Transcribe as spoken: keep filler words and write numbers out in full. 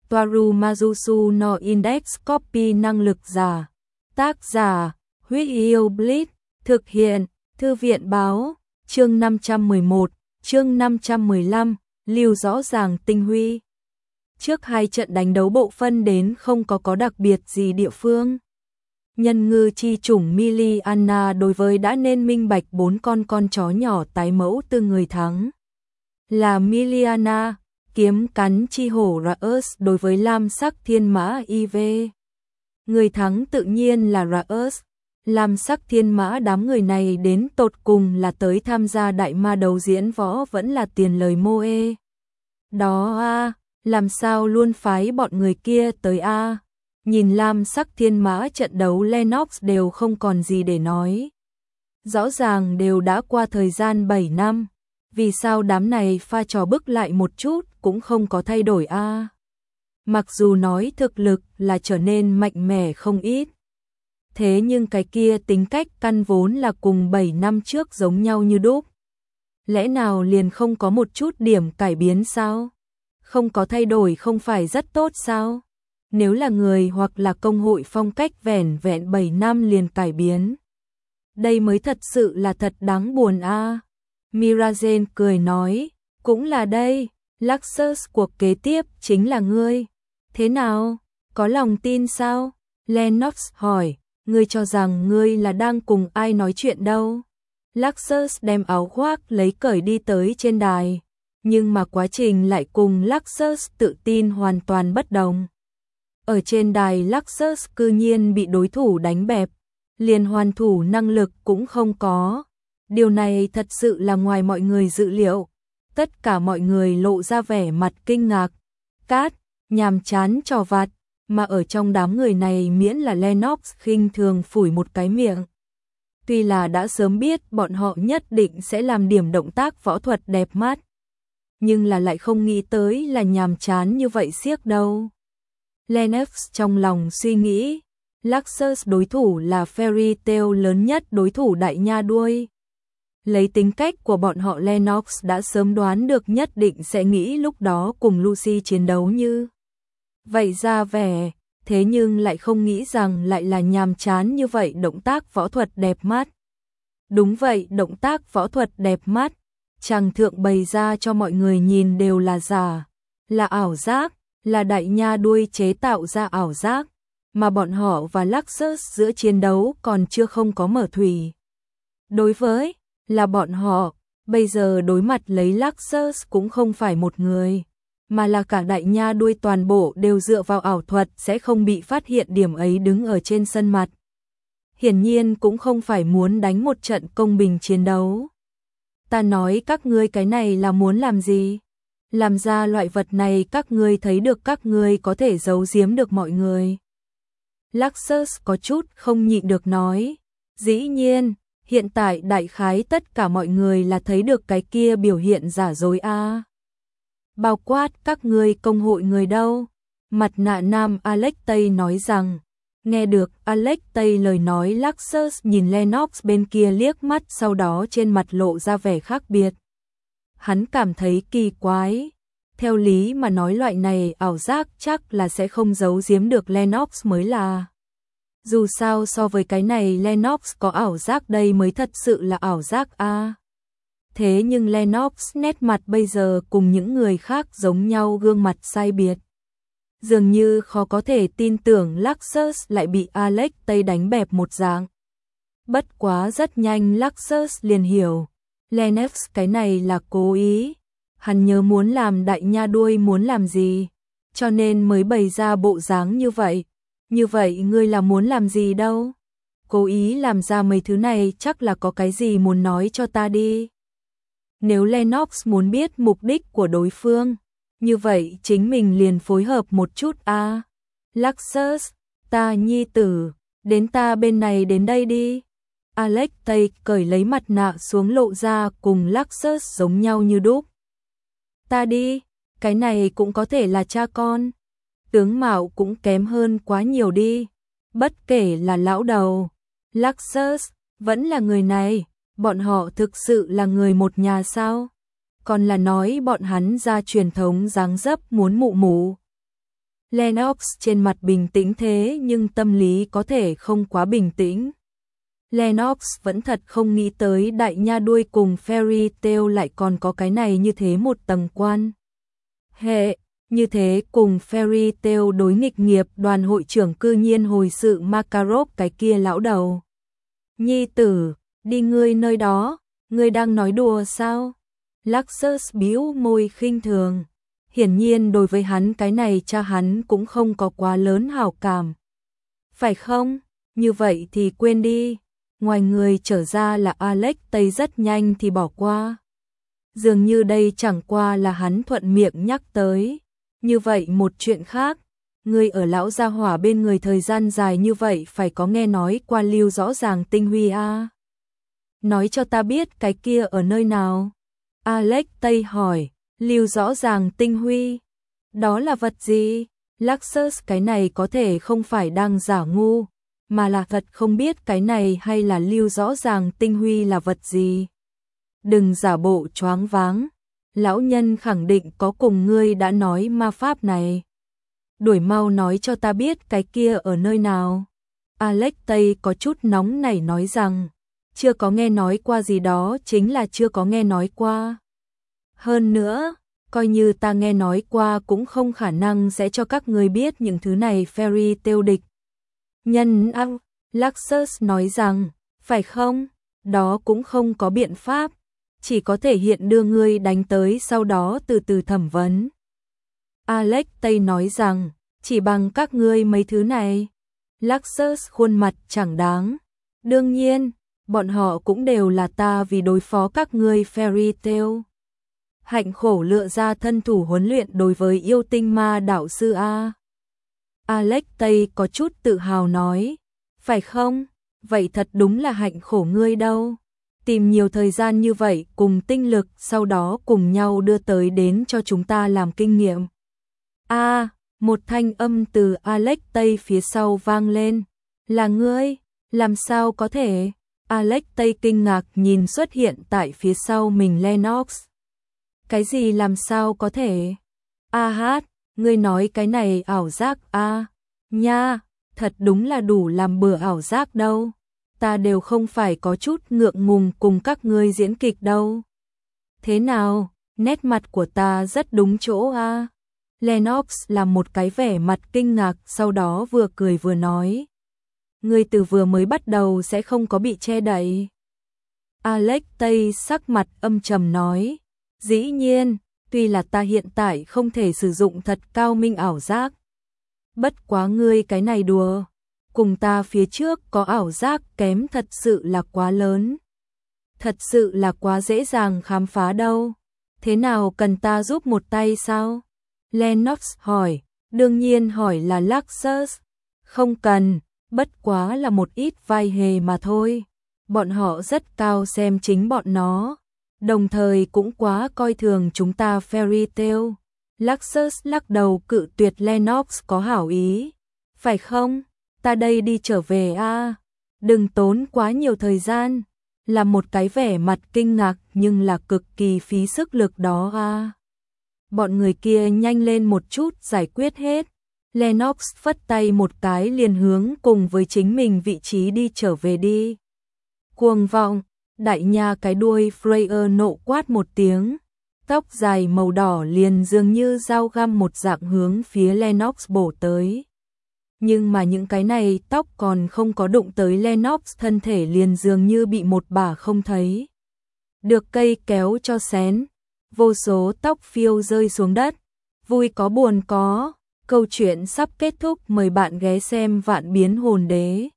Toaru Majusu no Index Copy năng lực giả. Tác giả, Huyết Yêu Blitz, thực hiện, Thư viện báo, chương năm trăm mười một, chương năm trăm mười lăm, lưu rõ ràng tinh huy. Trước hai trận đánh đấu bộ phân đến không có có đặc biệt gì địa phương. Nhân ngư chi chủng Miliana đối với đã nên minh bạch bốn con con chó nhỏ tái mẫu từ người thắng. Là Miliana, kiếm cắn chi hổ Raus đối với lam sắc thiên mã i vê. Người thắng tự nhiên là Raus. Lam sắc thiên mã đám người này đến tột cùng là tới tham gia đại ma đấu diễn võ vẫn là tiền lời mô ê. Đó a à, làm sao luôn phái bọn người kia tới a à. Nhìn lam sắc thiên mã trận đấu Lennox đều không còn gì để nói. Rõ ràng đều đã qua thời gian bảy năm. Vì sao đám này pha trò bức lại một chút cũng không có thay đổi a à. Mặc dù nói thực lực là trở nên mạnh mẽ không ít. Thế nhưng cái kia tính cách căn vốn là cùng bảy năm trước giống nhau như đúc. Lẽ nào liền không có một chút điểm cải biến sao? Không có thay đổi không phải rất tốt sao? Nếu là người hoặc là công hội phong cách vẻn vẹn bảy năm liền cải biến. Đây mới thật sự là thật đáng buồn a. À. Mirazen cười nói, cũng là đây, Luxus cuộc kế tiếp chính là ngươi. Thế nào? Có lòng tin sao? Lennox hỏi. Ngươi cho rằng ngươi là đang cùng ai nói chuyện đâu. Luxus đem áo khoác lấy cởi đi tới trên đài. Nhưng mà quá trình lại cùng Luxus tự tin hoàn toàn bất đồng. Ở trên đài Luxus cư nhiên bị đối thủ đánh bẹp. Liền hoàn thủ năng lực cũng không có. Điều này thật sự là ngoài mọi người dự liệu. Tất cả mọi người lộ ra vẻ mặt kinh ngạc. Cát, nhàm chán trò vặt. Mà ở trong đám người này miễn là Lennox khinh thường phủi một cái miệng. Tuy là đã sớm biết bọn họ nhất định sẽ làm điểm động tác võ thuật đẹp mắt. Nhưng là lại không nghĩ tới là nhàm chán như vậy siếc đâu. Lennox trong lòng suy nghĩ. Luxus đối thủ là Fairy Tail lớn nhất đối thủ đại nha đuôi. Lấy tính cách của bọn họ Lennox đã sớm đoán được nhất định sẽ nghĩ lúc đó cùng Lucy chiến đấu như vậy ra vẻ, thế nhưng lại không nghĩ rằng lại là nhàm chán như vậy động tác võ thuật đẹp mắt. Đúng vậy, động tác võ thuật đẹp mắt, chàng thượng bày ra cho mọi người nhìn đều là giả, là ảo giác, là đại nha đuôi chế tạo ra ảo giác, mà bọn họ và Luxus giữa chiến đấu còn chưa không có mở thủy. Đối với, là bọn họ, bây giờ đối mặt lấy Luxus cũng không phải một người. Mà là cả đại nha đuôi toàn bộ đều dựa vào ảo thuật sẽ không bị phát hiện điểm ấy đứng ở trên sân mặt. Hiển nhiên cũng không phải muốn đánh một trận công bình chiến đấu. Ta nói các ngươi cái này là muốn làm gì? Làm ra loại vật này các ngươi thấy được các ngươi có thể giấu giếm được mọi người. Luxus có chút không nhịn được nói. Dĩ nhiên, hiện tại đại khái tất cả mọi người là thấy được cái kia biểu hiện giả dối a. À. Bao quát các ngươi công hội người đâu? Mặt nạ nam Alex Tây nói rằng, nghe được Alex Tây lời nói Luxus nhìn Lennox bên kia liếc mắt sau đó trên mặt lộ ra vẻ khác biệt. Hắn cảm thấy kỳ quái. Theo lý mà nói loại này ảo giác chắc là sẽ không giấu giếm được Lennox mới là. Dù sao so với cái này Lennox có ảo giác đây mới thật sự là ảo giác a. À. Thế nhưng Lennox nét mặt bây giờ cùng những người khác giống nhau gương mặt sai biệt. Dường như khó có thể tin tưởng Luxus lại bị Alex Tây đánh bẹp một dạng. Bất quá rất nhanh Luxus liền hiểu. Lennox cái này là cố ý. Hắn nhớ muốn làm đại nha đuôi muốn làm gì. Cho nên mới bày ra bộ dáng như vậy. Như vậy ngươi là muốn làm gì đâu? Cố ý làm ra mấy thứ này chắc là có cái gì muốn nói cho ta đi. Nếu Lennox muốn biết mục đích của đối phương, như vậy chính mình liền phối hợp một chút a. À. Luxus, ta nhi tử, đến ta bên này đến đây đi. Alex Tây cởi lấy mặt nạ xuống lộ ra cùng Luxus giống nhau như đúc. Ta đi, cái này cũng có thể là cha con. Tướng mạo cũng kém hơn quá nhiều đi. Bất kể là lão đầu, Luxus, vẫn là người này. Bọn họ thực sự là người một nhà sao? Còn là nói bọn hắn ra truyền thống dáng dấp muốn mụ mụ. Lennox trên mặt bình tĩnh thế nhưng tâm lý có thể không quá bình tĩnh. Lennox vẫn thật không nghĩ tới đại nha đuôi cùng Fairy Tail lại còn có cái này như thế một tầng quan hệ. Như thế cùng Fairy Tail đối nghịch nghiệp đoàn hội trưởng cư nhiên hồi sự Makarov cái kia lão đầu. Nhi tử, đi ngươi nơi đó, ngươi đang nói đùa sao? Luxus bĩu môi khinh thường. Hiển nhiên đối với hắn cái này cha hắn cũng không có quá lớn hảo cảm. Phải không? Như vậy thì quên đi. Ngoài người trở ra là Alex Tây rất nhanh thì bỏ qua. Dường như đây chẳng qua là hắn thuận miệng nhắc tới. Như vậy một chuyện khác, người ở lão gia hỏa bên người thời gian dài như vậy phải có nghe nói qua Lưu Rõ Ràng Tinh Huy a. À? Nói cho ta biết cái kia ở nơi nào? Alex Tây hỏi, Lưu Rõ Ràng Tinh Huy, đó là vật gì? Luxus cái này có thể không phải đang giả ngu, mà là thật không biết cái này hay là Lưu Rõ Ràng Tinh Huy là vật gì. Đừng giả bộ choáng váng. Lão nhân khẳng định có cùng ngươi đã nói ma pháp này. Đuổi mau nói cho ta biết cái kia ở nơi nào. Alex Tây có chút nóng nảy nói rằng, chưa có nghe nói qua gì đó chính là chưa có nghe nói qua. Hơn nữa, coi như ta nghe nói qua cũng không khả năng sẽ cho các ngươi biết những thứ này. Fairy Tail địch nhân ăng, Luxus nói rằng, phải không? Đó cũng không có biện pháp. Chỉ có thể hiện đưa ngươi đánh tới sau đó từ từ thẩm vấn. Alex Tây nói rằng, chỉ bằng các ngươi mấy thứ này. Luxus khuôn mặt chẳng đáng. Đương nhiên, bọn họ cũng đều là ta vì đối phó các ngươi. Fairy Tail hạnh khổ lựa ra thân thủ huấn luyện đối với yêu tinh ma đạo sư A. Alex Tây có chút tự hào nói, phải không? Vậy thật đúng là hạnh khổ ngươi đâu. Tìm nhiều thời gian như vậy cùng tinh lực sau đó cùng nhau đưa tới đến cho chúng ta làm kinh nghiệm. A, à, một thanh âm từ Alex Tây phía sau vang lên. Là ngươi? Làm sao có thể? Alex Tây kinh ngạc nhìn xuất hiện tại phía sau mình Lennox. Cái gì làm sao có thể? A hát, ngươi nói cái này ảo giác a? À, nha, thật đúng là đủ làm bừa ảo giác đâu. Ta đều không phải có chút ngượng ngùng cùng các ngươi diễn kịch đâu. Thế nào, nét mặt của ta rất đúng chỗ a. À? Lennox làm một cái vẻ mặt kinh ngạc sau đó vừa cười vừa nói. Ngươi từ vừa mới bắt đầu sẽ không có bị che đậy. Alex Tây sắc mặt âm trầm nói. Dĩ nhiên, tuy là ta hiện tại không thể sử dụng thật cao minh ảo giác. Bất quá ngươi cái này đùa. Cùng ta phía trước có ảo giác kém thật sự là quá lớn. Thật sự là quá dễ dàng khám phá đâu. Thế nào cần ta giúp một tay sao? Lennox hỏi, đương nhiên hỏi là Luxus. Không cần, bất quá là một ít vai hề mà thôi. Bọn họ rất cao xem chính bọn nó. Đồng thời cũng quá coi thường chúng ta. Fairy Tail. Luxus lắc đầu cự tuyệt Lennox có hảo ý. Phải không? Ta đây đi trở về a. À? Đừng tốn quá nhiều thời gian. Là một cái vẻ mặt kinh ngạc nhưng là cực kỳ phí sức lực đó a. À? Bọn người kia nhanh lên một chút giải quyết hết. Lennox phất tay một cái liền hướng cùng với chính mình vị trí đi trở về đi. Cuồng vọng, đại nha cái đuôi Freya nộ quát một tiếng. Tóc dài màu đỏ liền dường như dao găm một dạng hướng phía Lennox bổ tới. Nhưng mà những cái này tóc còn không có đụng tới Lennox thân thể liền dường như bị một bả không thấy. Được cây kéo cho xén. Vô số tóc phiêu rơi xuống đất. Vui có buồn có. Câu chuyện sắp kết thúc, mời bạn ghé xem Vạn Biến Hồn Đế.